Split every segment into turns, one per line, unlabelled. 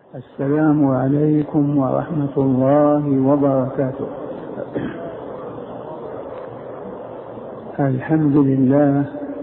السلام عليكم ورحمة الله وبركاته. الحمد لله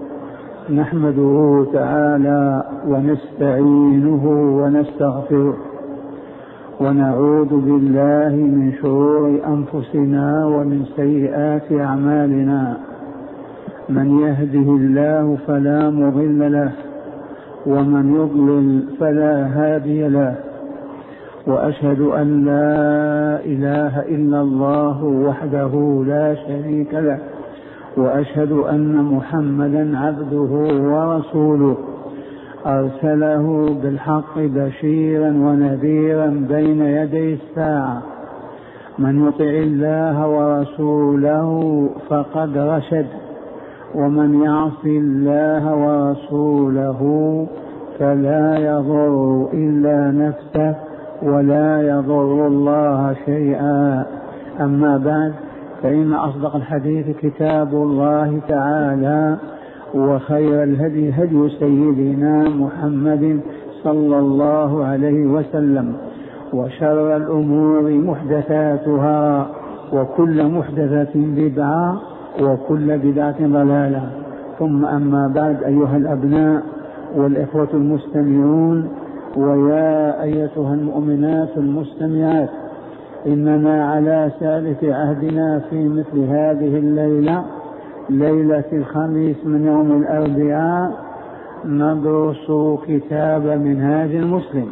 نحمده تعالى ونستعينه ونستغفره ونعوذ بالله من شرور أنفسنا ومن سيئات أعمالنا. من يهده الله فلا مضل له ومن يضلل فلا هادي له، وأشهد أن لا إله إلا الله وحده لا شريك له، وأشهد أن محمدا عبده ورسوله أرسله بالحق بشيرا ونذيرا بين يدي الساعة. من يطع الله ورسوله فقد رشد، ومن يعص الله ورسوله فلا يضر إلا نفسه ولا يضر الله شيئا. أما بعد، فإن أصدق الحديث كتاب الله تعالى، وخير الهدي هدي سيدنا محمد صلى الله عليه وسلم، وشر الأمور محدثاتها، وكل محدثة بدعة، وكل بدعة ضلالة. ثم أما بعد، أيها الأبناء والإخوة المستمعون، ويا أيتها المؤمنات المستمعات، إننا على سالف عهدنا في مثل هذه الليلة، ليلة الخميس من يوم الأربعاء، ندرس كتاب منهاج المسلم.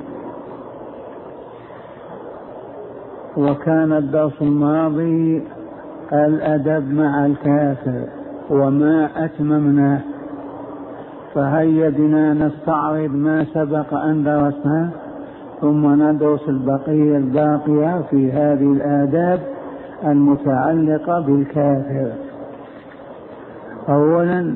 وكان الدرس الماضي الأدب مع الكافر وما أتممناه، فهيا بنا نستعرض ما سبق أن درسناه، ثم ندرس البقية الباقية في هذه الآداب المتعلقة بالكافر. أولا،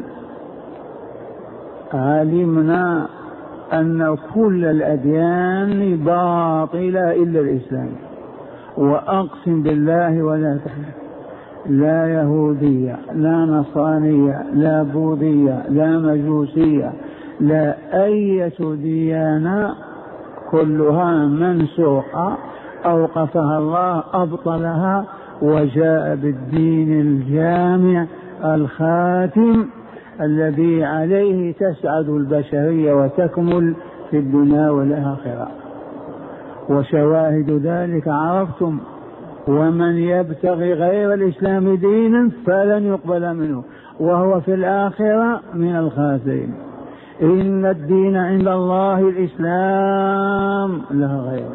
علمنا أن كل الأديان باطلة إلا الإسلام، وأقسم بالله ولا تحلف، لا يهودية لا نصرانية لا بوذية لا مجوسية لا أي ديانة، كلها منسوخة، أوقفها الله، أبطلها، وجاء بالدين الجامع الخاتم الذي عليه تسعد البشرية وتكمل في الدنيا والآخرة. وشواهد ذلك عرفتم: ومن يبتغي غير الإسلام دينا فلن يقبل منه وهو في الآخرة من الخاسرين. إن الدين عند الله الإسلام لا غير.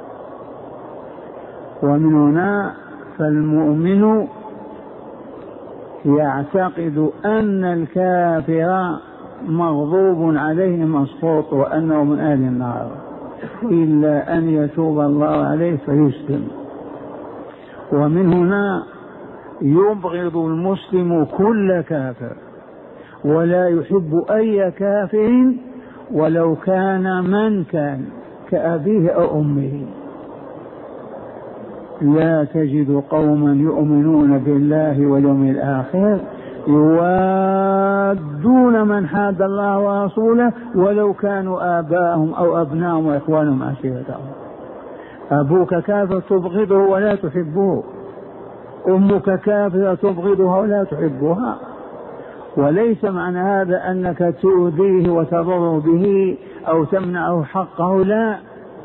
ومن هنا فالمؤمن يعتقد أن الكافر مغضوب عليه مسخوط وأنه من أهل النار، إلا أن يتوب الله عليه فيسلم. ومن هنا يبغض المسلم كل كافر، ولا يحب أي كافر ولو كان من كان، كأبيه أو أمه. لا تجد قوما يؤمنون بالله واليوم الآخر يوادون من حاد الله ورسوله ولو كانوا آباءهم أو أبناءهم وإخوانهم عشيرتهم. أبوك كافر تبغضه ولا تحبه، أمك كافرة تبغضها ولا تحبها. وليس معنى هذا أنك تؤذيه وتضر به أو تمنعه حقه، لا،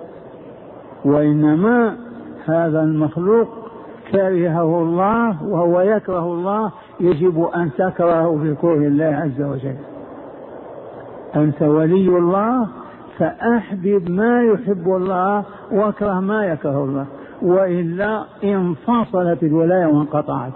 وإنما هذا المخلوق كرهه الله وهو يكره الله، يجب أن تكرهه بكره الله عز وجل. أنت ولي الله، فأحبب ما يحب الله واكره ما يكره الله، وإلا انفصلت الولاية وانقطعت.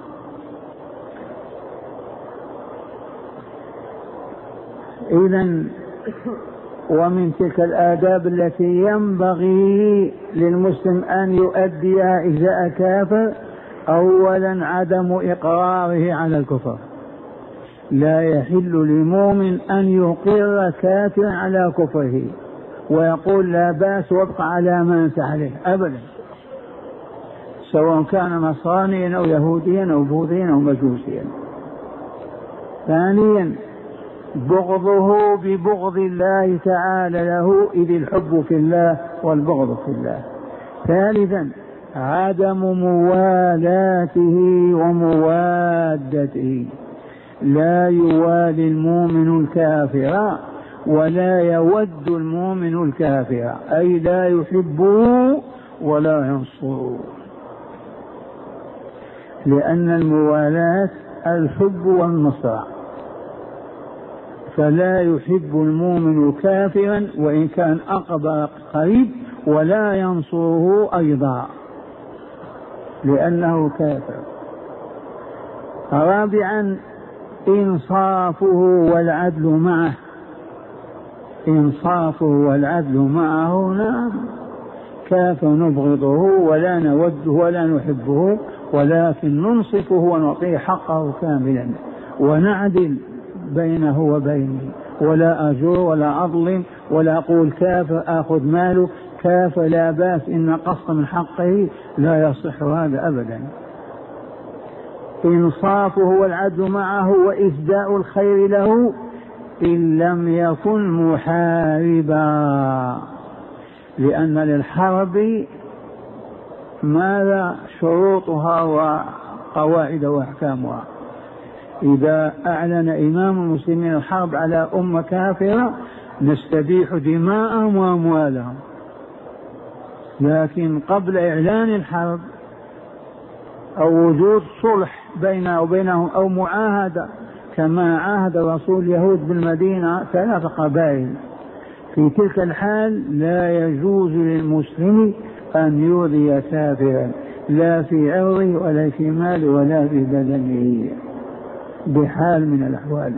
إذن ومن تلك الآداب التي ينبغي للمسلم أن يؤديها إزاء كافر: أولا عدم إقراره على الكفر. لا يحل لمؤمن أن يقر كافرا على كفره ويقول لا بأس وابقى على ما أنت عليه، أبدا، سواء كان نصرانيا أو يهوديا أو بوذيا أو مجوسيا. ثانيا بغضه ببغض الله تعالى له، إذ الحب في الله والبغض في الله. ثالثا عدم موالاته وموادته، لا يوالي المؤمن الكافر ولا يود المؤمن الكافر، أي لا يحبه ولا ينصره، لأن الموالاة الحب والنصر، فلا يحب المؤمن كافرا وإن كان أقرب قريب، ولا ينصره أيضا لأنه كافر. رابعا إنصافه والعدل معه، إنصافه والعدل معه. نعم كافر نبغضه ولا نوده ولا نحبه، ولكن ننصفه ونعطيه حقه كاملا ونعدل بينه وبينه، ولا أجور ولا أظلم ولا أقول كافر آخذ ماله، كافر لا بأس إن قص من حقه، لا يصح هذا أبدا. إنصافه والعدل معه وإسداء الخير له إن لم يكن محاربا، لأن للحرب ماذا شروطها وقواعد وأحكامها. إذا أعلن إمام المسلمين الحرب على أمة كافرة نستبيح دماءهم وأموالهم، لكن قبل إعلان الحرب أو وجود صلح بيننا وبينهم أو معاهدة، كما عاهد رسول اليهود بالمدينة 3 قبائل، في تلك الحال لا يجوز للمسلم أن يؤذي كافرا، لا في عرضه ولا في ماله ولا في بدنه بحال من الأحوال.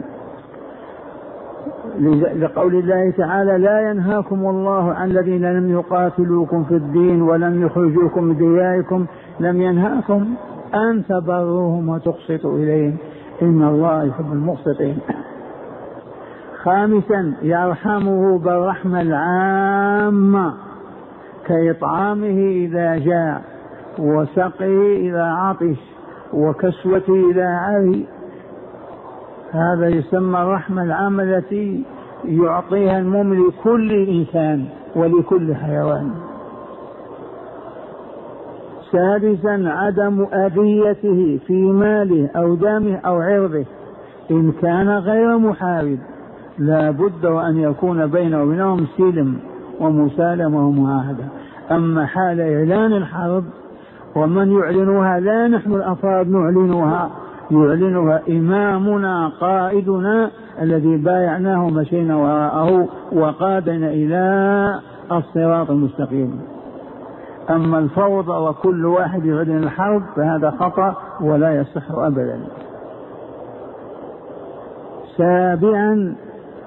لقول الله تعالى: لا ينهاكم الله عن الذين لم يقاتلوكم في الدين ولم يخرجوكم من دياركم، لم ينهاكم أن تبروهم وتقسطوا إليهم إن الله يحب المقسطين. خامسا يرحمه بالرحمة العامة كإطعامه إذا جاع، وسقه إذا عطش، وكسوته إذا عري. هذا يسمى الرحمة العامة التي يعطيها المؤمن لكل إنسان ولكل حيوان. سادسا عدم أذيته في ماله أو دمه أو عرضه إن كان غير محارب، لا بد وأن يكون بينه وبينهم سلم ومسالمة ومعاهدة. أما حال إعلان الحرب ومن يعلنها لا نحن الأفراد نعلنها، يعلنها إمامنا قائدنا الذي بايعناه ومشينا وراءه وقادنا إلى الصراط المستقيم. أما الفوضى وكل واحد يعلن الحرب فهذا خطأ ولا يصح أبدا. سابعا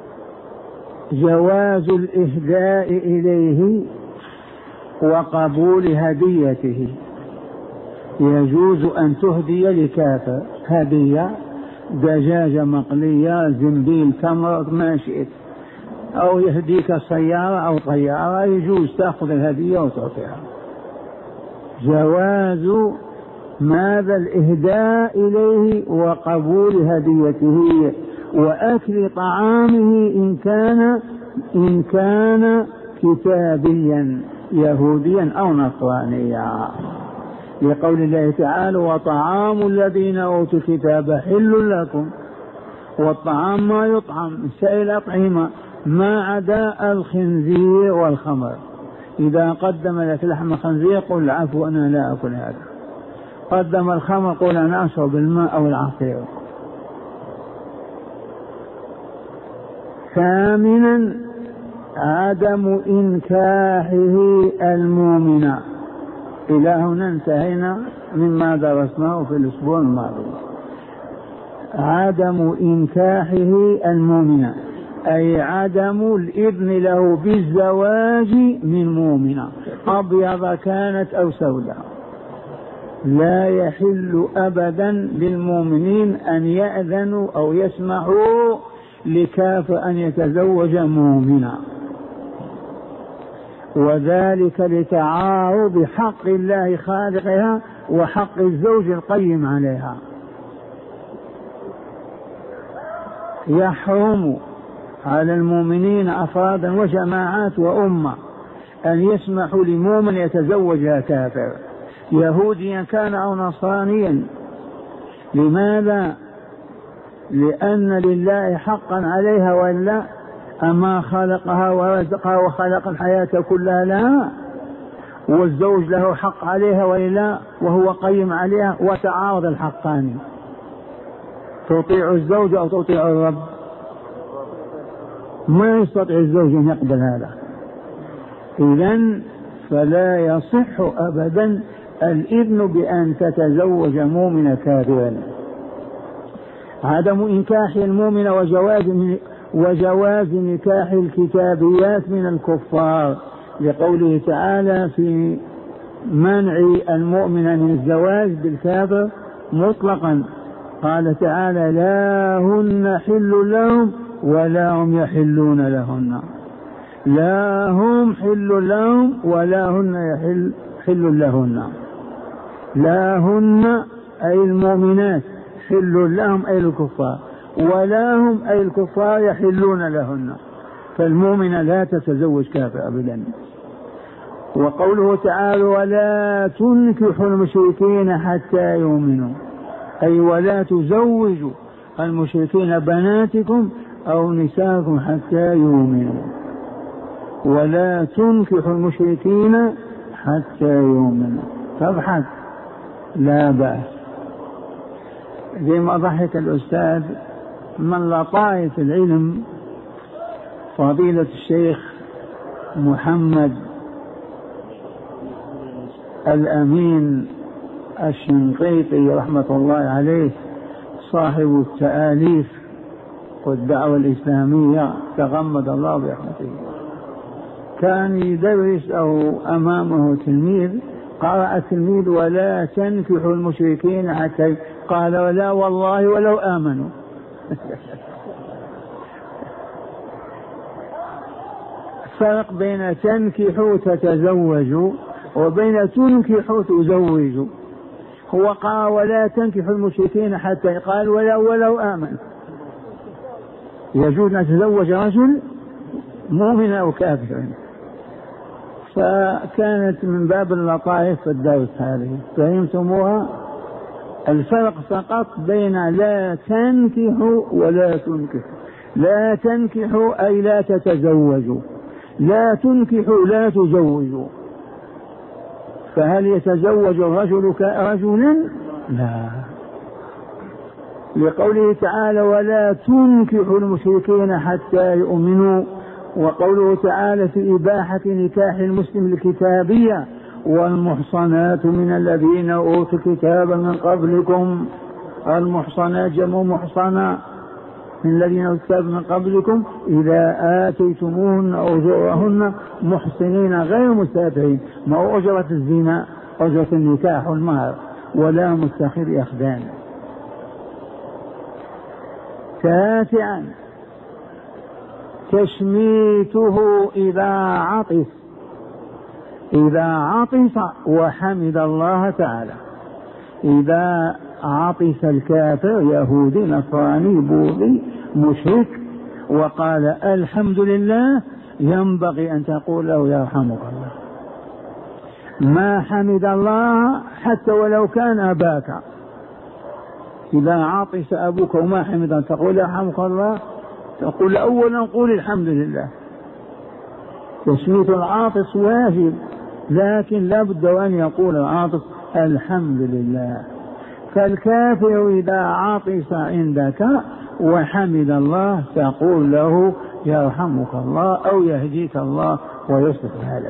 جواز الإهداء إليه وقبول هديته، يجوز أن تهدي لكافر هدية، دجاجة مقلية، زنبيل تمر، ما شئت، أو يهديك سيارة أو طيارة، يجوز تأخذ الهدية وتعطيها. جواز ماذا؟ الإهداء إليه وقبول هديته وأكل طعامه إن كان كتابيا يهوديا أو نصرانيا، لقول الله تعالى: وطعام الذين أوتوا الكتاب حل لكم. والطعام ما يطعم من سائر الأطعمة ما عدا الخنزير والخمر. إذا قدم لك لحم خنزير قل: عفو أنا لا أكل هذا. قدم الخمر قل: أنا أشرب الماء أو العصير. ثامنا عدم إنكاحه المؤمن. إلى هنا انتهينا مما درسناه في الأسبوع الماضي. عدم إنكاحه المؤمن أي عدم الإذن له بالزواج من مؤمنة، أبيض كانت أو سوداء. لا يحل أبدا للمؤمنين أن يأذنوا أو يسمحوا لكافر أن يتزوج مؤمنا، وذلك لتعارض حق الله خالقها وحق الزوج القيم عليها. يحرم على المؤمنين أفرادا وجماعات وأمة أن يسمحوا لمؤمن يتزوج كافر يهوديا كان أو نصرانيا. لماذا؟ لأن لله حقا عليها وإلا أما خلقها ورزقها وخلق الحياة كلها لها، والزوج له حق عليها وإلا وهو قيم عليها، وتعارض الحقان، تطيع الزوج أو تطيع الرب؟ ما يستطيع الزوج أن يقبل هذا. إذن فلا يصح أبدا الإذن بأن تتزوج مؤمن كافرا. عدم إنكاح المؤمن وجواز نكاح الكتابيات من الكفار، لقوله تعالى في منع المؤمن من الزواج بالكافر مطلقا، قال تعالى لا هن حل لهم ولا هم يحلون لهن. لا هم حل لهم ولا هن حل لهن. لا هن أي المؤمنات حل لهم أي الكفار، ولا هم أي الكفار يحلون لهن. فالمؤمنة لا تتزوج كافر أبدا. وقوله تعالى ولا تنكحوا المشركين حتى يؤمنوا، أي ولا تزوجوا المشركين بناتكم أو نساءكم حتى يؤمنوا. ولا تنكحوا المشركين حتى يؤمنوا. فابحث لا بأس. زي ما ضحك الأستاذ من لطائف العلم فضيلة الشيخ محمد الأمين الشنقيطي رحمة الله عليه، صاحب التآليف والدعوة الإسلامية تغمد الله برحمته، كان يدرس أو أمامه تلميذ، قرأ التلميذ ولا تنكحوا المشركين حتى، قال ولا والله ولو آمنوا. فرق بين تنكحوا تتزوجوا وبين تنكحوا تزوجوا. هو قال ولا تنكحوا المشركين حتى، قال ولو آمنوا. يجوز أن يتزوج رجل مؤمن أو كافر. فكانت من باب اللطائف في الدرس هذه، فهمتموها؟ الفرق فقط بين لا تنكحوا ولا تنكحوا. لا تنكحوا أي لا تتزوجوا، لا تنكحوا لا تزوجوا. فهل يتزوج الرجل كرجل؟ لا، لقوله تعالى ولا تنكحوا المشركين حتى يؤمنوا. وقوله تعالى في إباحة نكاح المسلم الكتابية والمحصنات من الذين أوتوا الكتاب من قبلكم. المحصنات جمع محصنة، من الذين أوتوا الكتاب من قبلكم إذا آتيتموهن أجورهن محصنين غير مسافرين، ما هو أجرة الزنا، أجرة النكاح والمهر، ولا متخذ أخدان. تاسعا تشميته إذا عطس وحمد الله تعالى. إذا عطس الكافر يهودي نصراني بوذي مشرك وقال الحمد لله، ينبغي أن تقول له يرحمك الله. ما حمد الله حتى ولو كان أباك. إذا عطس أبوك وما حمد أن تقول يرحمك الله، تقول أولا قول الحمد لله. تسمية العاطس واجب، لكن لا بد أن يقول العاطس الحمد لله. فالكافر إذا عطس عندك وحمد الله تقول له يرحمك الله أو يهديك الله ويصلح حالك.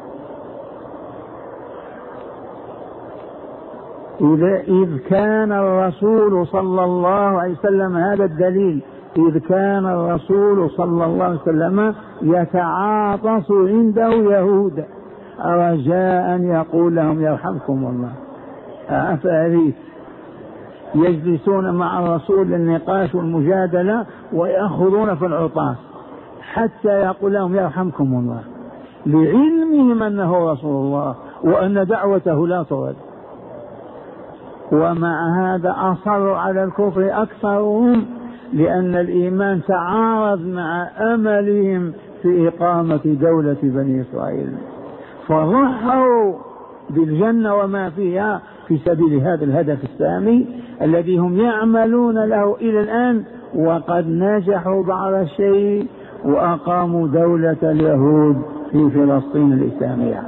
إذ كان الرسول صلى الله عليه وسلم، هذا الدليل، إذ كان الرسول صلى الله عليه وسلم يتعاطس عنده يهود رجاء أن يقول لهم يرحمكم الله. أفاريس يجلسون مع الرسول للنقاش والمجادلة ويأخذون في العطاس حتى يقول لهم يرحمكم الله، لعلمهم أنه رسول الله وأن دعوته لا ترد. ومع هذا أصروا على الكفر أكثرهم لأن الإيمان تعارض مع أملهم في إقامة دولة بني إسرائيل، فضحوا بالجنة وما فيها في سبيل هذا الهدف السامي الذي هم يعملون له إلى الآن، وقد نجحوا بعض الشيء وأقاموا دولة اليهود في فلسطين الإسلامية.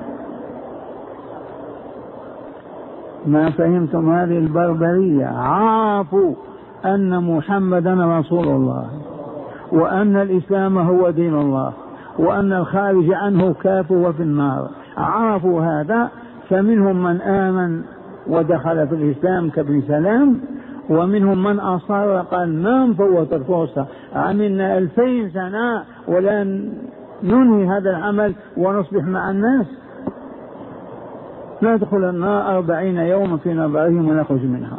ما فهمتم هذه البربرية؟ عرفوا أن محمدا رسول الله، وأن الإسلام هو دين الله، وأن الخارج عنه كافر وفي النار. عرفوا هذا، فمنهم من آمن ودخل في الإسلام كابن سلام، ومنهم من أصر قال ما نفوت الفرصة، عملنا 2000 سنة ولا ننهي هذا العمل ونصبح مع الناس، ندخل النار 40 يوما في نظرهم ونخرج منها.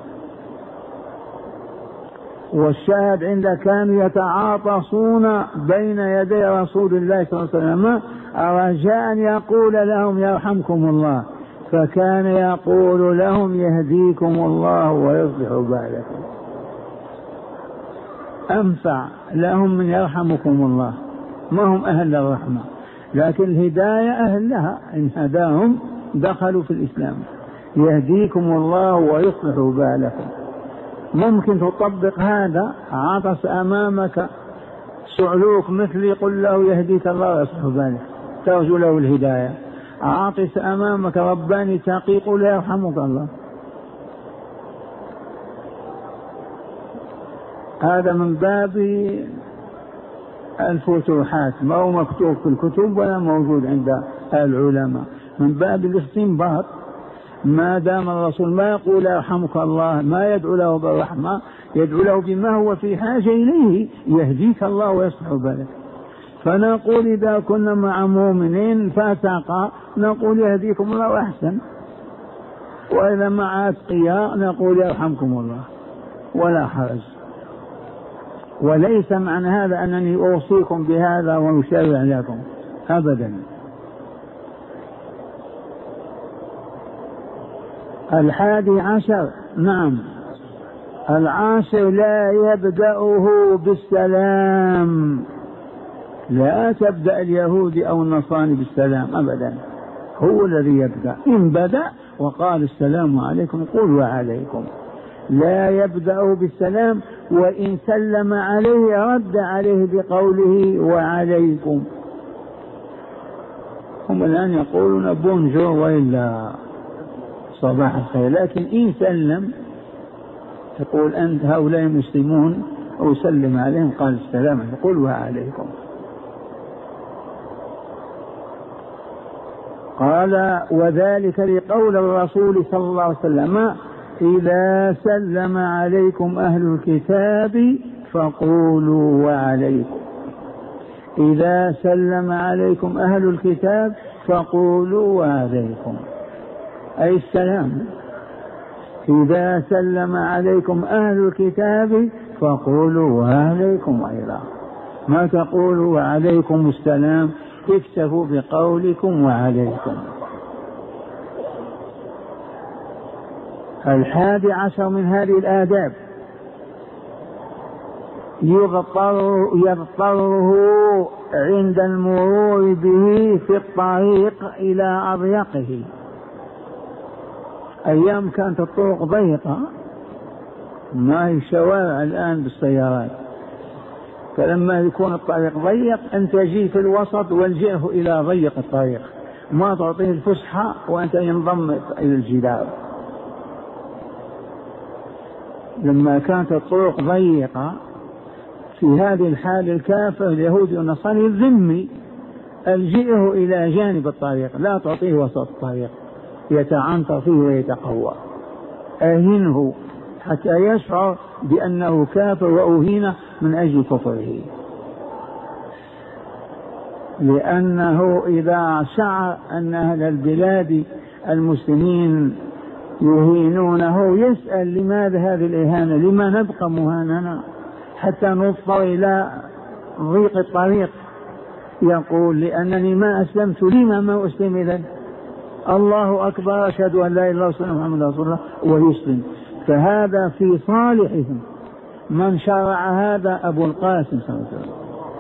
والشاهد عند كانوا يتعاطسون بين يدي رسول الله صلى الله عليه وسلم رجاء أن يقول لهم يرحمكم الله، فكان يقول لهم يهديكم الله ويصلح بالكم. أنفع لهم من يرحمكم الله، ما هم أهل الرحمة، لكن الهداية أهل لها، إن هداهم دخلوا في الإسلام. يهديكم الله ويصلح بالكم. ممكن تطبق هذا، عطس أمامك صعلوك مثلي قل له يهديك الله ويصلح بالك، ترجو له الهداية. عاطس أمامك رباني تقي قل يرحمك الله. هذا من باب الفتوحات، ما هو مكتوب في الكتب ولا موجود عند العلماء، من باب الاستنباط. ما دام الرسول ما يقول يرحمك الله، ما يدعو له بالرحمة، يدعو له بما هو في حاجة إليه، يهديك الله ويصلح بالك. فنقول إذا كنا مع مؤمنين فاتقى نقول يهديكم الله أحسن، وإذا مع أتقياء نقول يرحمكم الله، ولا حرج. وليس معنى هذا أنني أوصيكم بهذا وأشرع لكم أبدا. 11 نعم 10 لا يبدأه بالسلام، لا تبدأ اليهود أو النصارى بالسلام أبدا، هو الذي يبدأ. إن بدأ وقال السلام عليكم قل وعليكم، لا يبدأ بالسلام، وإن سلم عليه رد عليه بقوله وعليكم. هم الآن يقولون بونجور وإلا صباح الخير، لكن إن سلم تقول أنت هؤلاء مسلمون أو سلم عليهم قال السلام قل وعليكم. قال وذلك لقول الرسول صلى الله عليه وسلم إذا سلم عليكم أهل الكتاب فقولوا وعليكم. إذا سلم عليكم أهل الكتاب فقولوا وعليكم، أي السلام. إذا سلم عليكم أهل الكتاب فقولوا وعليكم أيضا، ما تقولوا وعليكم السلام، اكتفوا بقولكم وعليكم. 11 من هذه الآداب يضطره عند المرور به في الطريق إلى أضيقه. أيام كانت الطرق ضيقة، ما هي شوارع الآن بالسيارات، فلما يكون الطريق ضيق أنت جي في الوسط والجئه إلى ضيق الطريق، ما تعطيه الفسحة وأنت ينضم إلى الجدار. لما كانت الطرق ضيقة في هذه الحال الكافر اليهودي والنصارى الذمي الجئه إلى جانب الطريق، لا تعطيه وسط الطريق يتعنطر فيه ويتقوى، أهنه حتى يشعر بأنه كافر وأهين من أجل كفره. لأنه إذا شعر أن أهل البلاد المسلمين يهينونه يسأل لماذا هذه الإهانة، لما نبقى مهاننا حتى نضطر إلى ضيق الطريق. يقول لأنني ما أسلمت، لما ما أسلم إذن؟ الله أكبر أشهد أن لا إله إلا الله محمد رسول الله ويسلم. فهذا في صالحهم، من شرع هذا أبو القاسم صلى الله عليه وسلم.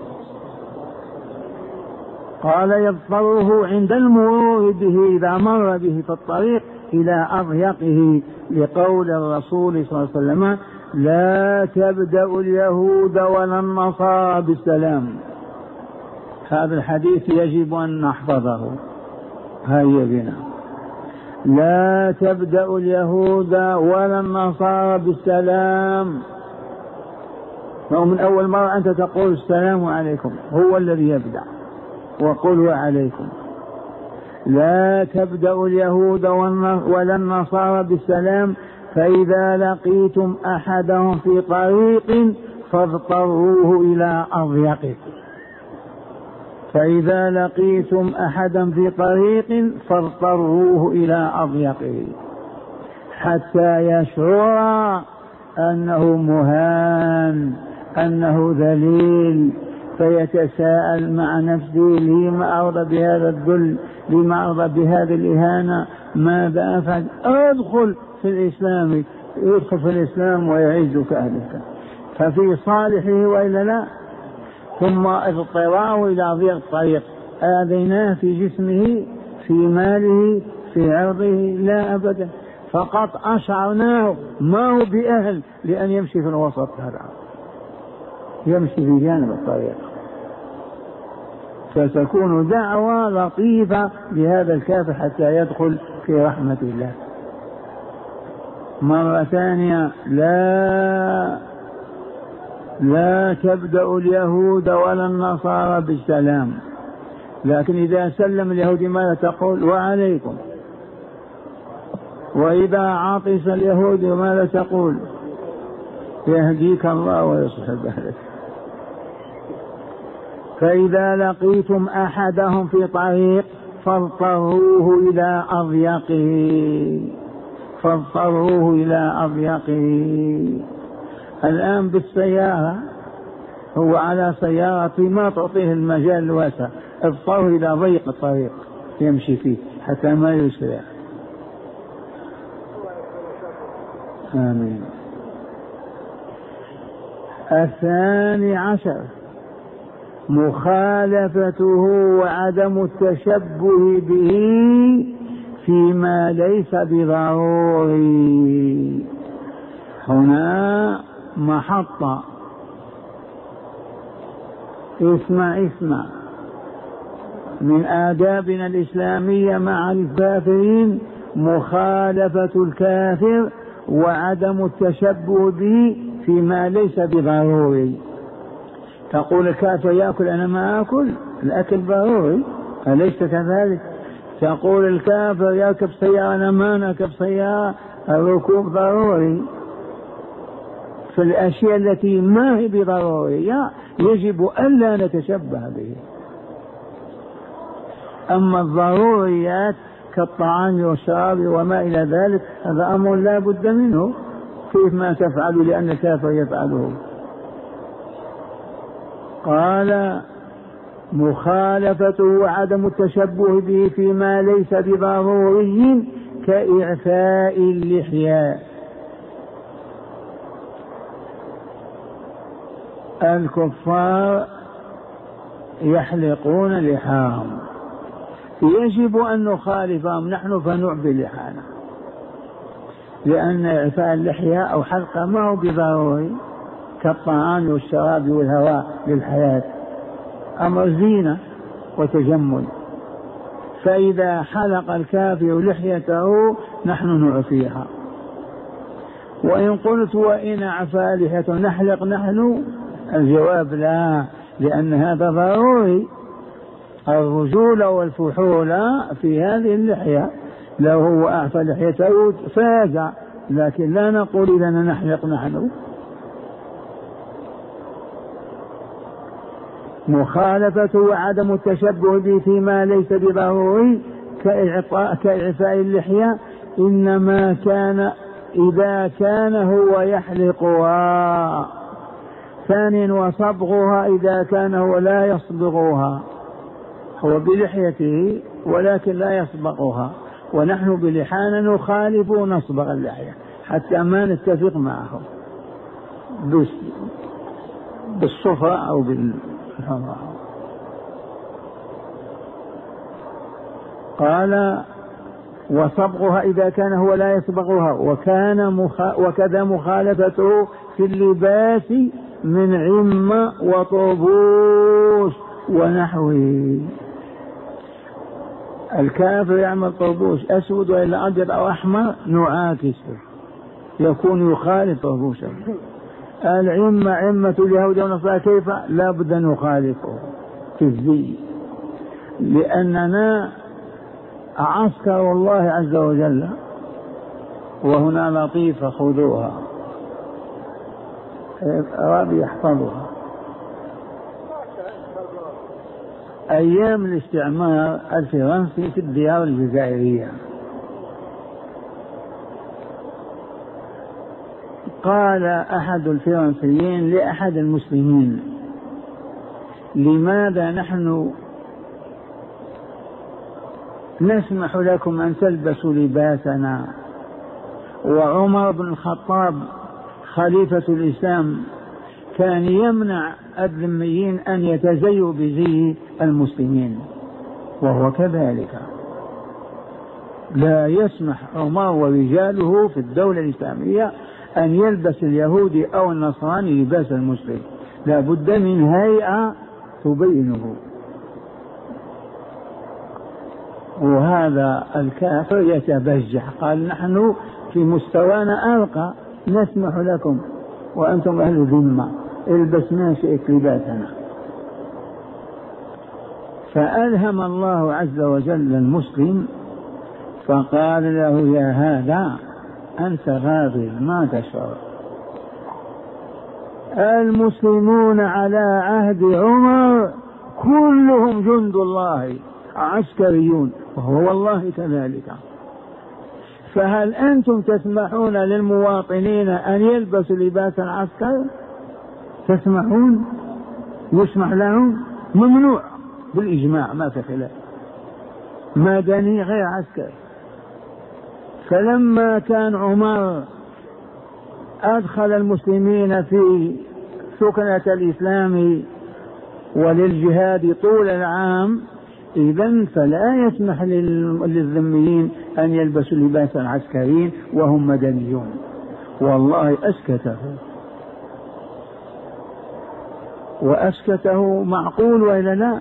قال يضطره عند المرور به إذا مر به في الطريق إلى أضيقه، لقول الرسول صلى الله عليه وسلم لا تبدأ اليهود ولا النصارى بالسلام. هذا الحديث يجب أن نحفظه. هيا بنا. لا تبدأ اليهود ولا النصارى بالسلام. ومن أول مرة أنت تقول السلام عليكم، هو الذي يبدأ وقل وعليكم. لا تبدأ اليهود ولا النصارى بالسلام، فإذا لقيتم أحدهم في طريق فاضطروه إلى أضيقه. فإذا لقيتم أحدا في طريق فاضطروه إلى أضيقه حتى يشعر أنه مهان، أنه ذليل، فيتساءل مع نفسه لما أرضى بهذا الذل، لما أرضى بهذه الإهانة، ماذا أفعل؟ أدخل في الإسلام، يدخل في الإسلام ويعزك أهلك، ففي صالحه وإلا لا. ثم اضطراه إلى ضيق الطريق، آذيناه في جسمه، في ماله، في عرضه، لا أبدا، فقط أشعرناه ما هو بأهل لأن يمشي في الوسط، هذا يمشي في جانب الطريق. فتكون دعوة لطيفة لهذا الكافر حتى يدخل في رحمة الله. مرة ثانية، لا تبدأ اليهود ولا النصارى بالسلام، لكن إذا سلم اليهود ماذا تقول؟ وعليكم. وإذا عطس اليهود ماذا تقول؟ يهديك الله ويصلح بالك. فإذا لقيتم أحدهم في طريق فاضطروه إلى أضيقه، فاضطروه إلى أضيقه. الآن بالسيارة، هو على سيارة ما تعطيه المجال الواسع، اضطره إلى ضيق الطريق يمشي فيه حتى ما يسرع. آمين. 12، مخالفته وعدم التشبه به فيما ليس بضروري. هنا محطة، اسمع من آدابنا الإسلامية مع الكافرين مخالفة الكافر وعدم التشبه به فيما ليس بضروري. تقول الكافر يأكل أنا ما أكل، الأكل ضروري، أليس كذلك؟ تقول الكافر يركب سيارة أنا ما نركب سيارة، الركوب ضروري. في الأشياء التي ما هي بضرورية يجب ألا نتشبه به. أما الضروريات كالطعام والشراب وما إلى ذلك هذا أمر لا بد منه، كيف ما تفعل لأن الكافر يفعله. قال مخالفته وعدم التشبه به فيما ليس بضروري كإعفاء اللحية. الكفار يحلقون لحاهم، يجب أن نخالفهم نحن فنعفي لحانا، لأن إعفاء اللحية أو حلقها ما هو بضروري كالطعام والشراب والهواء للحياة، أمر زينة وتجمل. فإذا حلق الكافر لحيته نحن نعفيها. وإن قلت وإن عفا لحيته نحلق نحن، الجواب لا، لأن هذا ضروري. الرجولة والفحولة في هذه اللحية، لو هو أعفى لحيته فاز، لكن لا نقول إذا نحلق نحن. مخالفته وعدم التشبه به فيما ليس بضروري كإعفاء اللحية إنما كان إذا كان هو يحلقها. ثانيا وصبغها إذا كان هو لا يصبغها، هو بلحيته ولكن لا يصبغها، ونحن بلحانا نخالف نصبغ اللحية حتى ما نتفق معه. بالصفرة أو بالحمراء. قال وصبغها إذا كان هو لا يصبغها، وكذا مخالفته في اللباس من عمة وطربوش ونحوه. الكافر يعمل طربوش أسود وإلا أبيض أو أحمر نعاكسه يكون يخالف طربوشه. العمة عمة اليهود والنصارى كيف؟ لا بد أن نخالفه في الزي، لأننا عسكر الله عز وجل. وهنا لطيفة خذوها ربي يحفظها. أيام الاستعمار الفرنسي في الديار الجزائرية قال أحد الفرنسيين لأحد المسلمين لماذا نحن نسمح لكم أن تلبسوا لباسنا، وعمر بن الخطاب خليفة الإسلام كان يمنع الذميين أن يتزيوا بزي المسلمين، وهو كذلك لا يسمح عمر ورجاله في الدولة الإسلامية أن يلبس اليهودي أو النصراني لباس المسلم، لا بد من هيئة تبينه. وهذا الكافر يتبجح قال نحن في مستوانا أرقى نسمح لكم وأنتم أهل ذمة البس ما شئت لباسنا. فألهم الله عز وجل المسلم فقال له يا هذا أنت غافل ما تشعر. المسلمون على عهد عمر كلهم جند الله عسكريون، وهو والله كذلك. فهل أنتم تسمحون للمواطنين أن يلبسوا لباس العسكر؟ تسمحون؟ يسمح لهم؟ ممنوع بالإجماع ما في خلاف، مدني غير عسكري. فلما كان عمر أدخل المسلمين في سكنة الإسلام وللجهاد طول العام، إذن فلا يسمح للذميين أن يلبسوا لباس العسكريين وهم مدنيون. والله أسكته، وأسكته معقول وإلا لا؟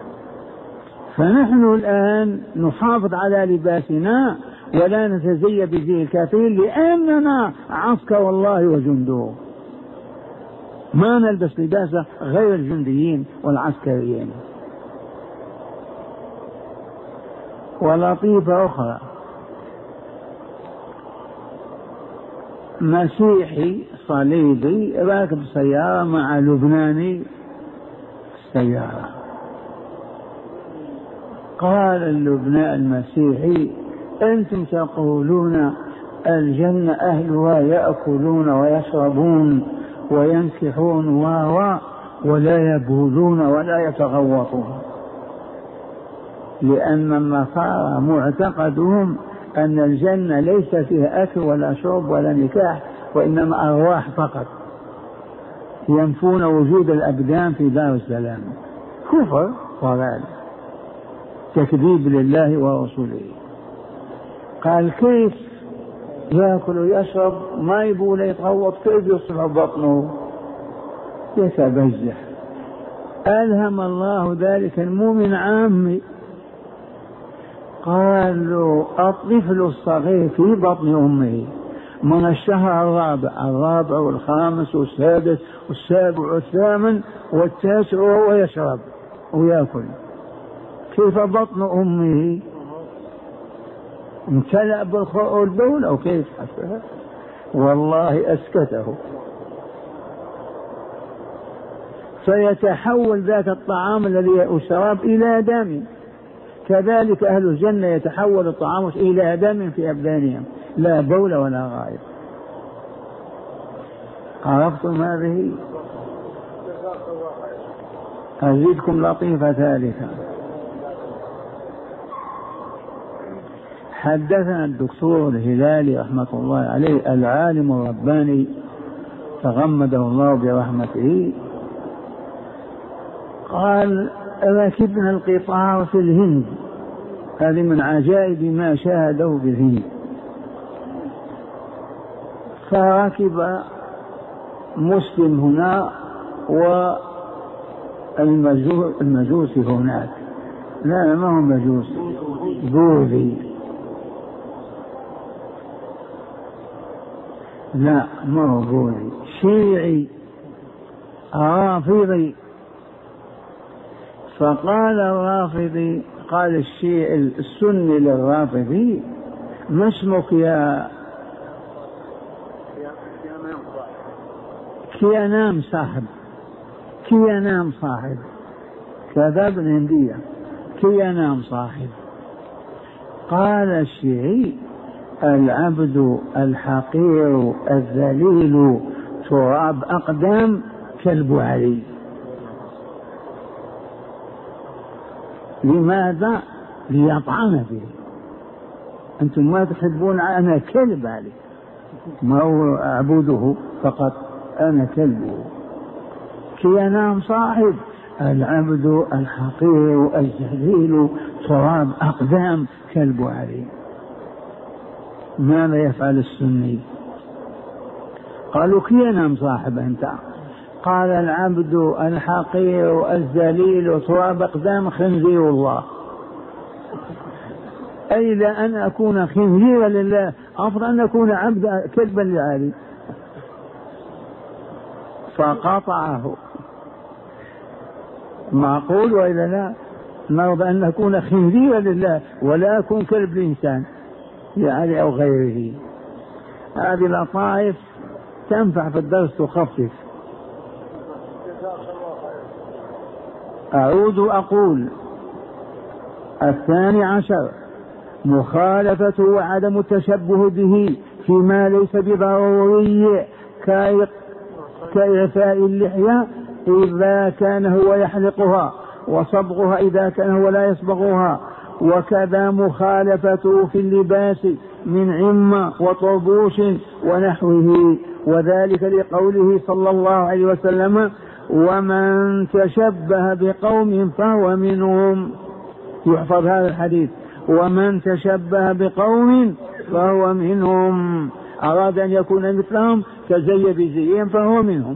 فنحن الآن نحافظ على لباسنا ولا نتزي بزي الكافرين لأننا عسكر الله وجنده، ما نلبس لباسه غير الجنديين والعسكريين. ولطيفة أخرى، مسيحي صليبي راكب سيارة مع لبناني سيارة، قال اللبناني المسيحي أنتم تقولون الجنة أهلها يأكلون ويشربون وينكحون ولا يبولون ولا يتغوطون، لأن النصارى معتقدهم أن الجنة ليس فيها أكل ولا شرب ولا نكاح وإنما أرواح فقط، ينفون وجود الأبدان في دار السلام. كفر وضلال، تكذيب لله ورسوله. قال كيف يأكل ويشرب ما يبول يتغوط، كيف يصبح بطنه؟ يتبجح. ألهم الله ذلك المؤمن عامي، قال له الطفل الصغير في بطن أمه من الشهر الرابع والخامس والسادس والسابع والثامن والتاسع وهو يشرب ويأكل، كيف بطن أمه امتلأ بالبول أو كيف حسها؟ والله أسكته. فيتحول ذات الطعام الذي والشراب إلى دم، كذلك أهل الجنة يتحول الطعام إلى دم في أبدانهم، لا بول ولا غائط. عرفتم هذه؟ أزيدكم لطيفة ثالثة. حدثنا الدكتور الهلالي رحمة الله عليه العالم الرباني تغمده الله برحمته. قال ركبنا القطار في الهند، هذه من عجائب ما شاهده بالهند. فركب مسلم هنا والمجوسي هناك. لا ما هو مجوسي، بوذي. لا ما هو بوذي، شيعي رافضي. فقال الرافضي، قال الشيعي السني للرافضي: ما اسمك يا كيانام صاحب؟ كيانام صاحب كذا بالهندية، كيانام صاحب. قال الشيعي: العبد الحقير الذليل تراب أقدام كلب علي. لماذا؟ ليطعن فيه. أنتم ما تحبون، أنا كلب علي، ما هو أعبده فقط، أنا كلبه. كيانام صاحب العبد الحقير الذليل تراب أقدام كلب علي. ماذا يفعل السني؟ قالوا: كيانام صاحب أنت. قال: العبد الحقير الذليل تراب أقدام خنزير الله. أي لأن أكون خنزيرا لله أفضل أن أكون عبد كلبا لعلي. فقطعه. معقول وإلا لا؟ نرضى أن نكون خنزيرا لله ولا أكون كلب الإنسان لعلي أو غيره. هذه لطائف تنفع في الدرس، تخفف. أعود أقول: 12 مخالفته وعدم التشبه به فيما ليس بضروري كإعفاء اللحية إذا كان هو يحلقها، وصبغها إذا كان هو لا يصبغها، وكذا مخالفته في اللباس من عمة وطربوش ونحوه، وذلك لقوله صلى الله عليه وسلم: ومن تشبه بقوم فهو منهم. يحفظ هذا الحديث: ومن تشبه بقوم فهو منهم. أراد أن يكون مثلهم، تزي بزيهم فهو منهم.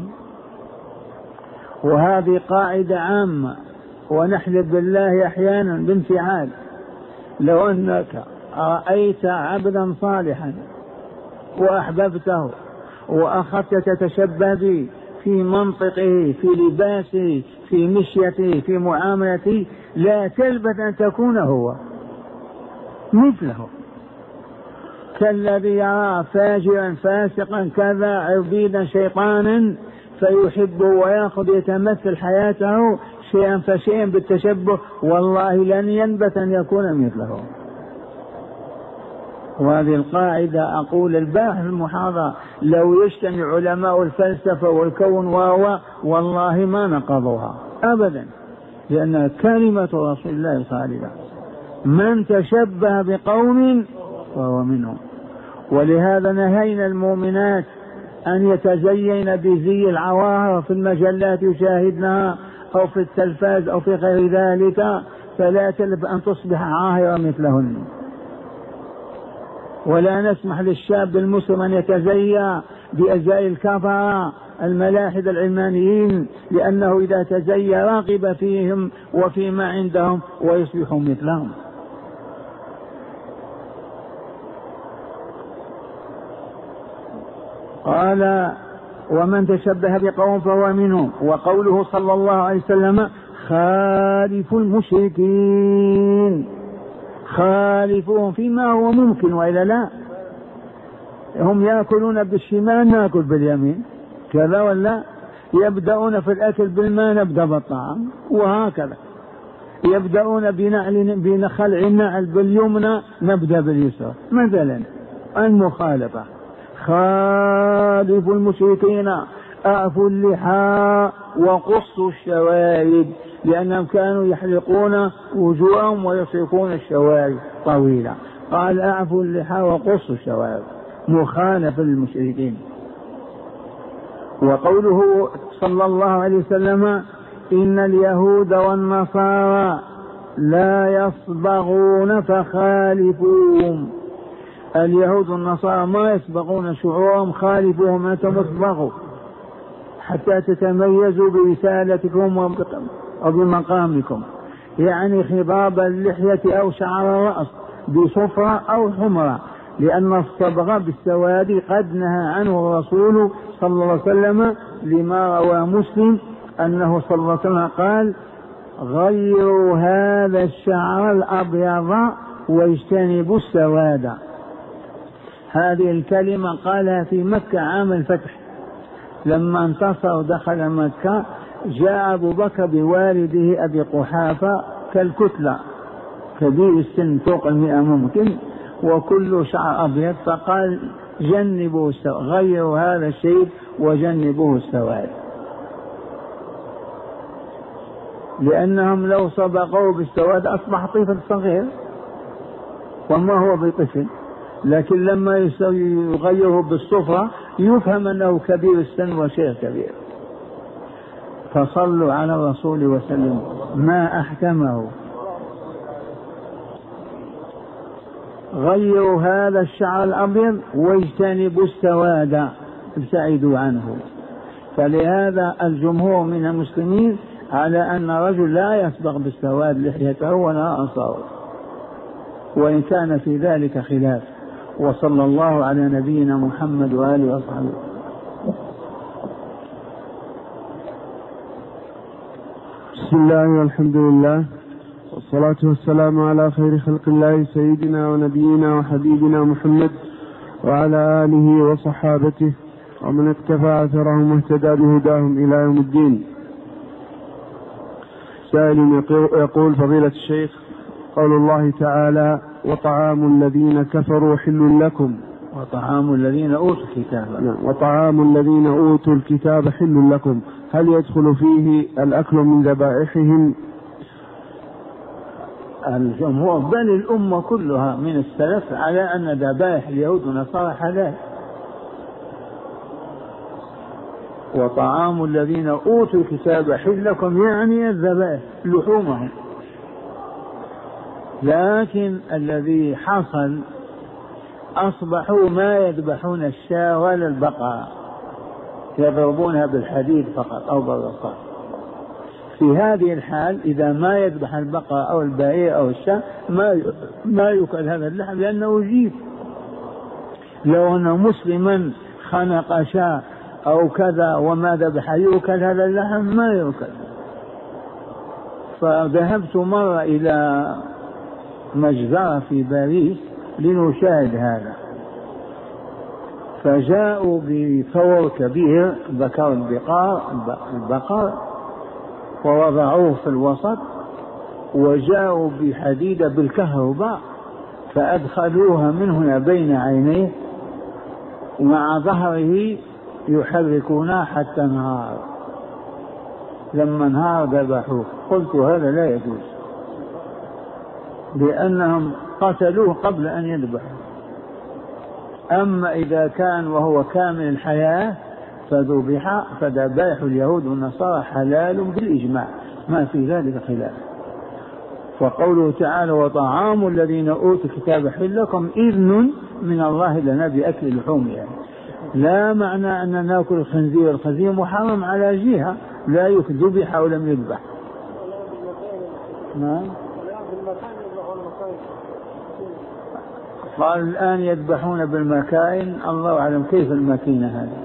وهذه قاعدة عامة، ونحلف بالله أحيانا بانفعال: لو أنك رأيت عبدا صالحا وأحببته وأخذت تتشبه به في منطقه، في لباسه، في مشيته، في معاملته، لا تلبث أن تكون هو مثله. كالذي يرى فاجرا فاسقا كذا عبيدا شيطانا فيحبه ويأخذ يتمثل حياته شيئا فشيئا بالتشبه، والله لن ينبت أن يكون مثله. وهذه القاعدة أقول الباحث المحاضرة لو يجتمع علماء الفلسفة والكون والله ما نقضوها أبدا، لأن كلمة رسول الله صالحة: من تشبه بقوم فهو منهم. ولهذا نهينا المؤمنات أن يتزين بزي العواهر في المجلات يشاهدنها أو في التلفاز أو في غير ذلك، فلا تلف أن تصبح عاهرة مثلهن. ولا نسمح للشاب المسلم أن يتزيى بأزياء الكفرة الملاحدة العلمانيين، لأنه إذا تزيى راغب فيهم وفيما عندهم ويصبح مثلهم. قال: ومن تشبه بقوم فهو منهم. وقوله صلى الله عليه وسلم: خالف المشركين. خالفهم فيما هو ممكن وإلا لا. هم يأكلون بالشمال نأكل باليمين كذا ولا، يبدأون في الأكل بالماء نبدأ بالطعام، وهكذا يبدأون بخلع النعل باليمنى نبدأ باليسرى. مثلا المخالفة: خالف المشركين أعفوا اللحى وقصوا الشوارب، لأنهم كانوا يحلقون وجوههم ويصرفون الشوارب طويلة. قال: أعفوا اللحى وقصوا الشوارب، مخالف للمشركين. وقوله صلى الله عليه وسلم إن اليهود والنصارى لا يصبغون فخالفوهم. اليهود والنصارى ما يصبغون شعورهم، خالفوهم أنتم اصبغوا حتى تتميزوا برسالتكم وبمقامكم، يعني خضاب اللحية أو شعر الرأس بصفرة أو حمرة، لأن الصبغ بالسواد قد نهى عنه الرسول صلى الله عليه وسلم، لما روى مسلم أنه صلى الله عليه وسلم قال غيروا هذا الشعر الأبيض واجتنبوا السواد. هذه الكلمة قالها في مكة عام الفتح، لما انتصر ودخل مكة جاء أبو بكر بوالده أبي قحافة كالكتلة، كبير السن فوق 100 ممكن، وكل شعر أبيض، فقال جنبوا غيروا هذا الشيء وجنبوه السواد، لأنهم لو صبغوا بالسواد أصبح طفل صغير وما هو بطفل، لكن لما يغيره بالصفرة يفهم أنه كبير السن وشيخ كبير. فصلوا على الرسول وسلم ما أحكمه. غيروا هذا الشعر الأبيض واجتنبوا السواد، ابتعدوا عنه. فلهذا الجمهور من المسلمين على أن الرجل لا يصبغ بالسواد لحيته ولا أنصاره، وإن كان في ذلك خلاف. وصلى الله على نبينا محمد وآله وصحبه.
بسم الله والحمد لله والصلاة والسلام على خير خلق الله سيدنا ونبينا وحبيبنا محمد وعلى آله وصحابته ومن اقتفى أثرهم واهتدى بهداهم إلى يوم الدين. سائل يقول فضيلة الشيخ قول الله تعالى وطعام الذين كفروا حل لكم
وطعام الذين أوتوا الكتاب
وطعام الذين أوتوا الكتاب حل لكم، هل يدخل فيه الأكل من ذبائحهم؟
الجمهور بل الأمة كلها من السلف على أن ذبائح اليهود والنصارى حلال. وطعام الذين أوتوا الكتاب حل لكم يعني الذبائح لحومهم، لكن الذي حصل أصبحوا ما يذبحون الشاة ولا البقرة، يضربونها بالحديد فقط أو بالرصاص. في هذه الحال إذا ما يذبح البقرة أو البعير أو الشاة ما يؤكل هذا اللحم لأنه جيف. لو أن مسلما خنق شاة أو كذا وما ذبح يؤكل هذا اللحم؟ ما يؤكل. فذهبت مرة إلى مجزرة في باريس لنشاهد هذا، فجاءوا بثور كبير ذكر البقر ووضعوه في الوسط، وجاءوا بحديدة بالكهرباء فأدخلوها من هنا بين عينيه ومع ظهره يحركونها حتى انهار. لما انهار ذبحوه. قلت هذا لا يجوز، لأنهم قتلوه قبل أن يذبحوا. أما إذا كان وهو كامل الحياة فذبح، فذبائح اليهود والنصارى حلال بالإجماع، ما في ذلك خلاف. فقوله تعالى وطعام الذين أوتوا الكتاب حل لكم إذن من الله لنا بأكل لحوم، يعني لا معنى أن نأكل الخنزير، الخنزير محرم على جهة لا يذبح أو لم يذبح. قال الآن يذبحون بالمكاين، الله أعلم كيف الماكينة هذه.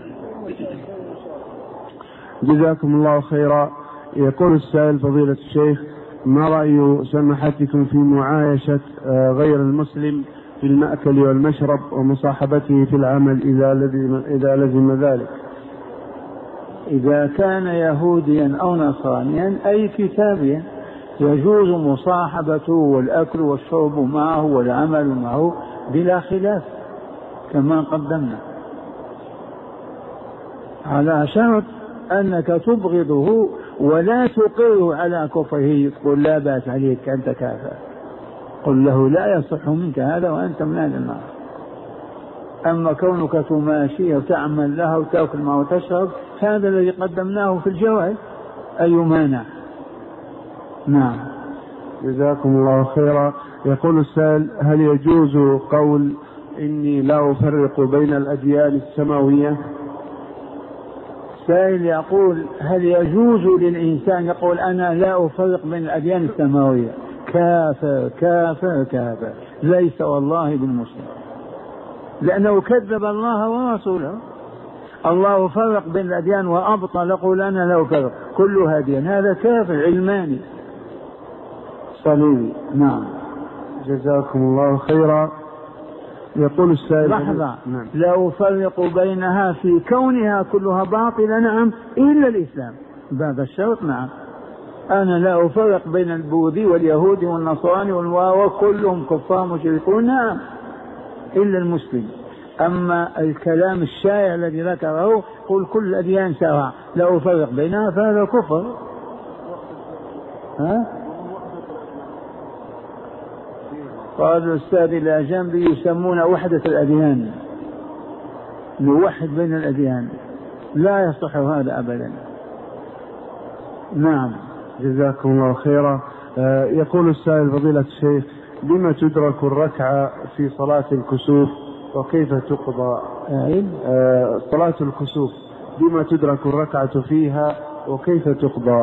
جزاكم الله خيرا. يقول السائل فضيلة الشيخ ما رأي سماحتكم في معايشة غير المسلم في المأكل والمشرب ومصاحبته في العمل إذا لزم ذلك؟
إذا كان يهوديا أو نصرانيا أي كتابيا يجوز مصاحبته والأكل والشرب معه والعمل معه بلا خلاف كما قدمنا، على شرط أنك تبغضه ولا تقره على كفره، تقول لا بأس عليك أنت كافر، قل له لا يصح منك هذا وأنت من أهل النار. أما كونك تماشي وتعمل لها وتأكل معه وتشرب هذا الذي قدمناه في الجواز، أي مانع. نعم.
جزاكم الله خيرا. يقول السائل: هل يجوز قول إني لا أفرق بين الأديان السماوية؟
سائل يقول: هل يجوز للإنسان يقول أنا لا أفرق بين الأديان السماوية؟ كافر كافر كافر، ليس والله بالمسلم، لأنه كذب الله ورسوله. الله فرق بين الأديان وأبطل، قل أنا لا أفرق كلها أديان، هذا كافر علماني صليبي. نعم.
جزاكم الله خيرا. يقول السائل:
لحظة، لا أفرق بينها في كونها كلها باطلة، نعم، إلا الإسلام بهذا الشرط، نعم. أنا لا أفرق بين البوذي واليهودي والنصراني وكلهم كفار مشركون، نعم، إلا المسلم. أما الكلام الشائع الذي ذكره قل كل الأديان سواء لا أفرق بينها، فهذا كفر. قال الأستاذ إلى جنبي: يسمون وحدة الأديان، نوحد بين الأديان، لا يصح هذا أبدا. نعم.
جزاكم الله خيرا. يقول السائل: فضيلة الشيخ، بما تدرك الركعة في صلاة الكسوف وكيف تقضى؟ صلاة الكسوف بما تدرك الركعة فيها وكيف تقضى؟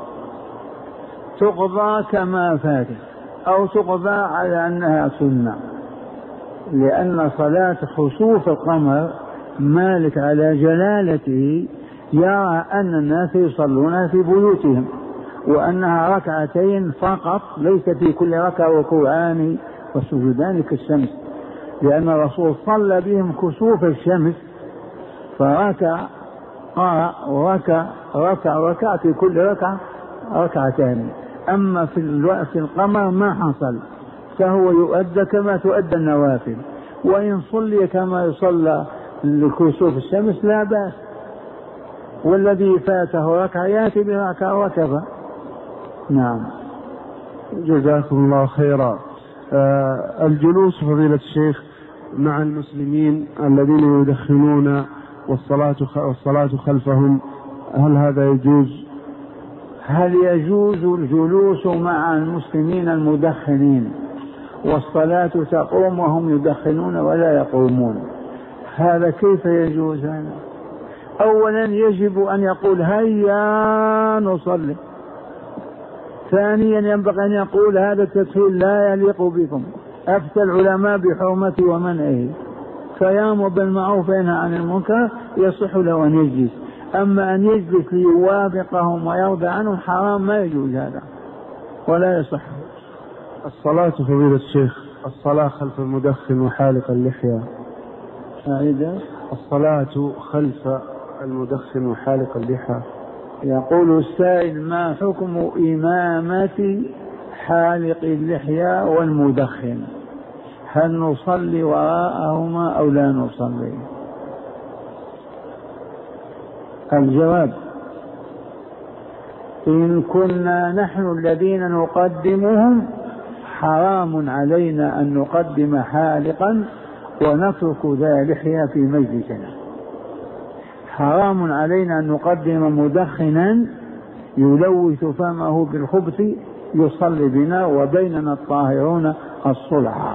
تقضى كما فاتت، أو تقضى على أنها سنة، لأن صلاة خسوف القمر مالك على جلالته يرى أن الناس يصلون في بيوتهم، وأنها ركعتين فقط، ليس في كل ركعة ركوعان وسجودان كالشمس، لأن الرسول صلى بهم كسوف الشمس فركع ركع في كل ركعة ركعتان. أما في القمر ما حصل، فهو يؤدى كما تؤدى النوافل، وإن صلي كما يصلى لكسوف الشمس لا بأس، والذي فاته ركعة يأتي بركعة وكفى. نعم.
جزاكم الله خيرا. الجلوس فضيلة الشيخ مع المسلمين الذين يدخنون والصلاة خلفهم، هل هذا يجوز؟
هل يجوز الجلوس مع المسلمين المدخنين والصلاة تقوم وهم يدخنون ولا يقومون؟ هذا كيف يجوز هذا؟ أولا يجب أن يقول هيا نصلي. ثانيا ينبغي أن يقول هذا التدخين لا يليق بكم، أفتى العلماء بحرمته ومنعه، فيامر بالمعروف وينهى عن المنكر، يصح له أن يجلس. أما أن يجلس ليوافقهم ويرضى عنهم حرام، ما يجوز هذا ولا يصح.
الصلاة فضيلة الشيخ، الصلاة خلف المدخن وحالق اللحية، الصلاة خلف المدخن وحالق اللحية.
يقول السائل: ما حكم إمامة حالق اللحية والمدخن؟ هل نصلي وراءهما أو لا نصلي؟ الجواب: إن كنا نحن الذين نقدمهم حرام علينا أن نقدم حالقا ونترك ذا لحية في مجلسنا، حرام علينا أن نقدم مدخنا يلوث فمه بالخبث يصلي بنا وبيننا الطاهرون الصلحاء.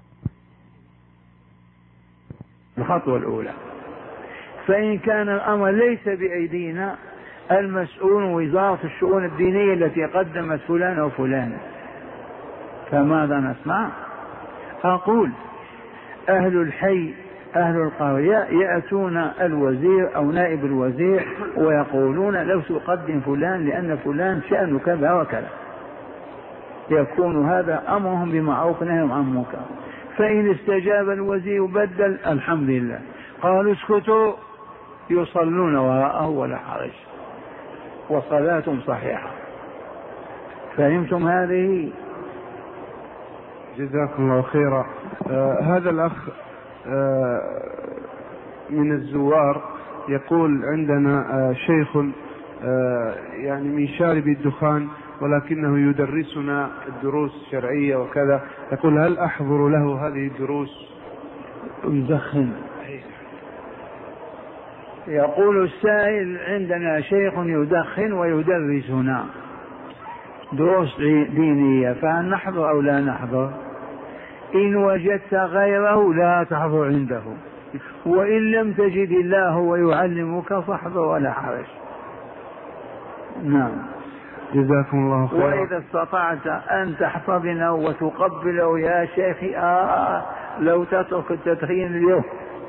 الخطوة الأولى. فإن كان الأمر ليس بأيدينا، المسؤول وزارة الشؤون الدينية التي قدمت فلان وفلان، فماذا نصنع؟ أقول: أهل الحي أهل القرية يأتون الوزير أو نائب الوزير ويقولون لو تقدم فلان لأن فلان شأنه كذا وكذا، يكون هذا أمرهم بمعروف نهي عن منكر. فإن استجاب الوزير بدل، الحمد لله. قالوا اسكتوا، يصلون وراءه ولا حرج وصلاتهم صحيحة. فهمتم هذه؟
جزاكم الله خيرا. هذا الأخ من الزوار يقول: عندنا شيخ يعني من شارب الدخان ولكنه يدرسنا الدروس الشرعية وكذا، يقول: هل أحضر له هذه الدروس؟
يدخن. يقول السائل: عندنا شيخ يدخن ويدرسنا دروس دينية، فهل نحضر أو لا نحضر؟ إن وجدت غيره لا تحضر عنده، وإن لم تجد الله ويعلمك فاحضر ولا حرج. نعم.
جزاكم الله خيرا.
وإذا استطعت أن تحتضنه وتقبله يا شيخي لو تترك التدخين اليوم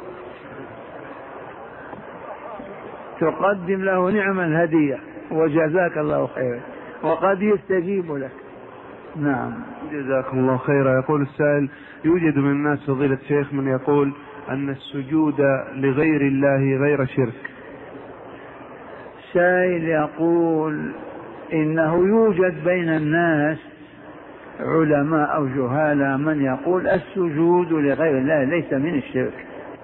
تقدم له نعم الهدية وجزاك الله خيرا، وقد يستجيب لك. نعم.
جزاكم الله خيرا. يقول السائل: يوجد من الناس فضيلة الشيخ من يقول أن السجود لغير الله غير شرك.
سائل يقول إنه يوجد بين الناس علماء أو جهالة من يقول السجود لغير الله ليس من الشرك،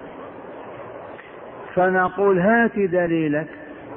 فنقول: هات دليلك،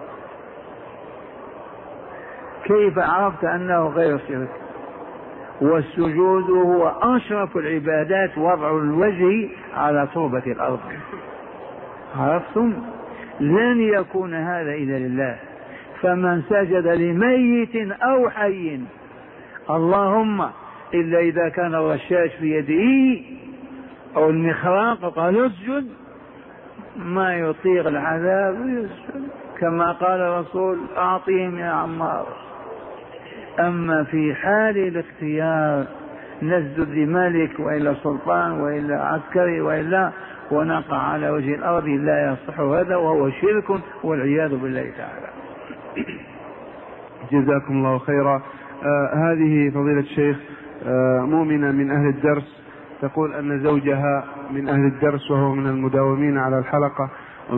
كيف عرفت أنه غير شرك؟ والسجود هو أشرف العبادات، وضع الوجه على تربة الأرض. عرفتم؟ لن يكون هذا إلا لله، فمن سجد لميت أو حي، اللهم إلا إذا كان الرشاش في يده أو المخراق قال اسجد، ما يطيق العذاب يسجد، كما قال الرسول: أعطيهم يا عمار. أما في حال الاختيار نسجد لملك وإلا سلطان وإلا عسكري وإلا ونقع على وجه الأرض، لا يصح هذا، وهو شرك والعياذ بالله تعالى.
جزاكم الله خيرا. هذه فضيلة الشيخ مؤمنة من أهل الدرس، تقول أن زوجها من أهل الدرس وهو من المداومين على الحلقة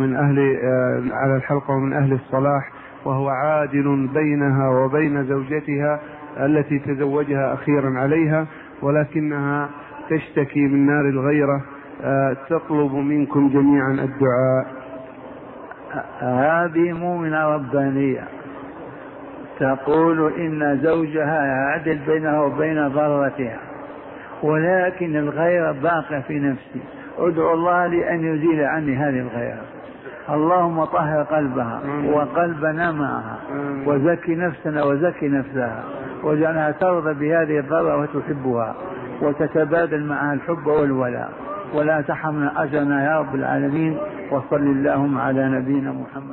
ومن أهل الصلاح، وهو عادل بينها وبين زوجتها التي تزوجها أخيرا عليها، ولكنها تشتكي من نار الغيرة، تطلب منكم جميعا الدعاء.
هذه مؤمنة ربانية تقول إن زوجها يعدل بينها وبين ضرتها، ولكن الغيرة باقية في نفسي، ادعو الله لأن يزيل عني هذه الغيرة. اللهم طهر قلبها وقلبنا معها، وزكي نفسنا وزكي نفسها، واجعلها ترضى بهذه الضرة وتحبها وتتبادل معها الحب والولاء، ولا تحرمنا أجرنا يا رب العالمين. وصل اللهم على نبينا محمد.